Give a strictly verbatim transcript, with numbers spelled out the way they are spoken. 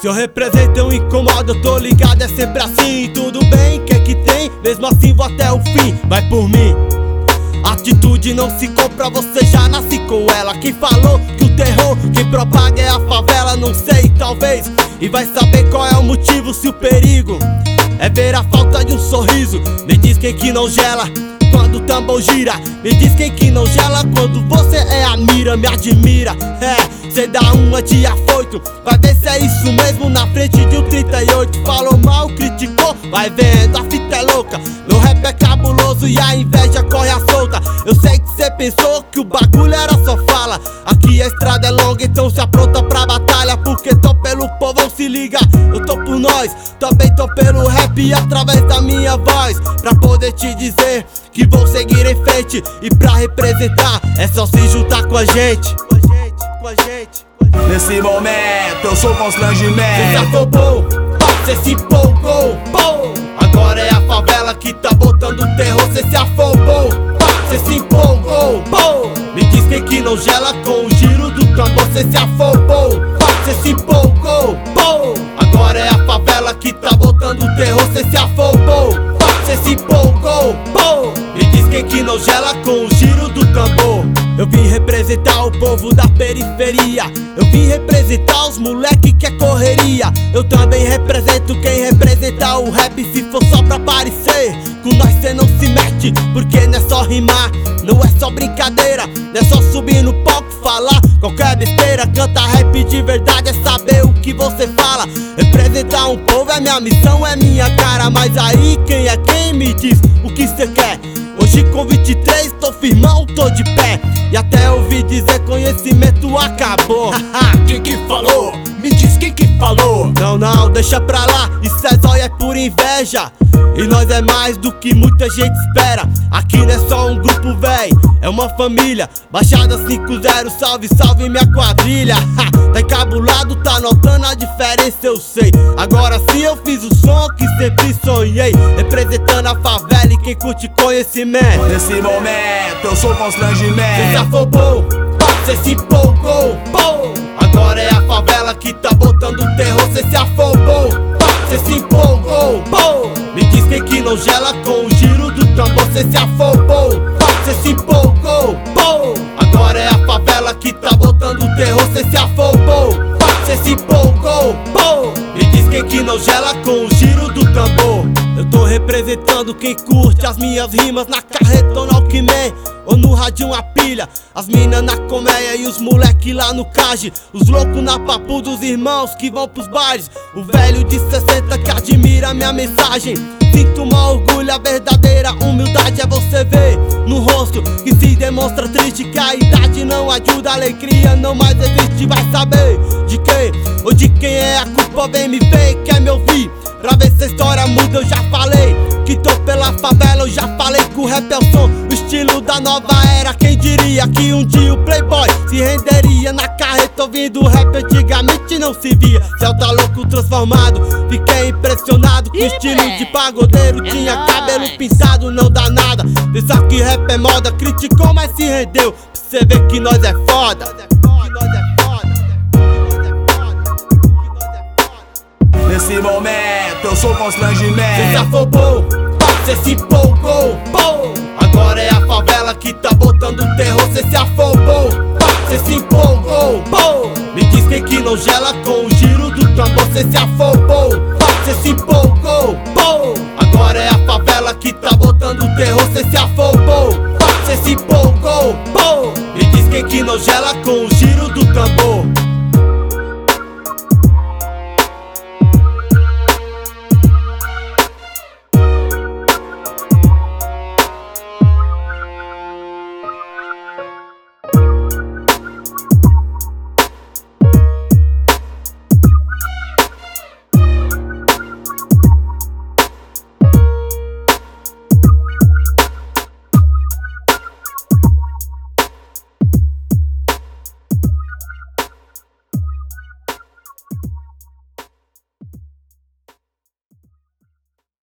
Se eu represento eu incomodo, eu tô ligado, é sempre assim. Tudo bem, que que tem? Mesmo assim vou até o fim, vai por mim. Atitude não se compra, você já nasce com ela. Quem falou que o terror, quem propaga é a favela, não sei, talvez. E vai saber qual é o motivo, se o perigo é ver a falta de um sorriso. Me diz quem que não gela quando o tambor gira. Me diz quem que não gela quando você é a mira. Me admira, é, cê dá uma de afoito. Vai ver se é isso mesmo na frente de um trinta e oito. Falou mal, criticou, vai vendo, a fita é louca. Meu rap é cabuloso e a inveja corre à solta. Eu sei que cê pensou que o bagulho era só fala. Aqui a estrada é longa, então se apronta pra batalha. Porque tô pelo povão, se liga, eu tô por nós. Também tô pelo rap através da minha voz, pra poder te dizer que vou seguir em frente. E pra representar é só se juntar com a gente. Com a gente, com a gente. Nesse momento eu sou constrangimento. Cê se afobou, cê se empolgou, pô. Agora é a favela que tá botando terror. Cê se afobou, cê se empolgou, pô. Me diz quem que não gela com o giro do tambor. Cê se afobou, cê se empolgou, pô. Agora é a favela que tá botando terror. Cê se afobou, cê se empolgou, pô. Me diz quem que não gela com o giro do tambor. Eu vim representar o povo da periferia. Eu vim representar os moleque que é correria. Eu também represento quem representar o rap. Se for só pra aparecer, com nós cê não se mete. Porque não é só rimar, não é só brincadeira. Não é só subir no palco, falar qualquer besteira. Canta rap de verdade, é saber o que você fala. Representar um povo é minha missão, é minha cara. Mas aí quem é quem? Me diz o que cê quer. Hoje com vinte e três tô firmão, tô de pé. E até ouvi dizer conhecimento acabou. Quem que falou? Me diz quem que falou. Não, não, deixa pra lá, isso é zóia, é por inveja. E nós é mais do que muita gente espera. Aqui não é só um grupo, véi, é uma família. Baixada cinco zero, salve, salve minha quadrilha. Ha, tá encabulado, tá notando a diferença, eu sei. Agora sim eu fiz o som que sempre sonhei, representando a favela e quem curte conhecimento. Nesse momento eu sou constrangimento. Cê se afobou, cê se empolgou, pô. Agora é a favela que tá botando terror. Cê se afobou, cê se empolgou, pô. Me diz quem que não gela com o giro do tambor. Cê se afobou, cê se empolgou, pô. Agora é a favela que tá botando terror. Cê se afobou, cê se empolgou, pô. Me diz quem que não gela com o giro do tambor. Eu tô representando quem curte as minhas rimas na carreta ou no Alckmin ou no rádio uma pilha. As minas na colmeia e os moleque lá no cage. Os loucos na papo dos irmãos que vão pros bares. O velho de sessenta que admira minha mensagem. Sinto uma orgulho, a verdadeira humildade é você ver no rosto que se demonstra triste, que a idade não ajuda, a alegria não mais existe. Vai saber de quem ou de quem é a culpa, vem me ver, quer me ouvir pra ver se a história muda. Eu já falei que tô pela favela, eu já falei que o rap é o som, o estilo da nova era. Quem diria que um dia o playboy se renderia na carreta ouvindo rap? Antigamente não se via, céu tá louco transformado. Fiquei impressionado que o estilo de pagodeiro tinha cabelo pintado, não dá nada. Pensar que rap é moda, criticou mas se rendeu. Pra cê ver que nós é foda. Nesse momento eu sou constrangimento. Cê se afobou, cê se empolgou, pô. Agora é a favela que tá botando terror. Cê se afobou, cê se empolgou, pô. Me diz quem que não gela com o giro do tambor. Cê se afobou, cê se empolgou, pô. Agora é a favela que tá botando terror. Cê se afobou, cê se empolgou, pô. Me diz quem que não gela com o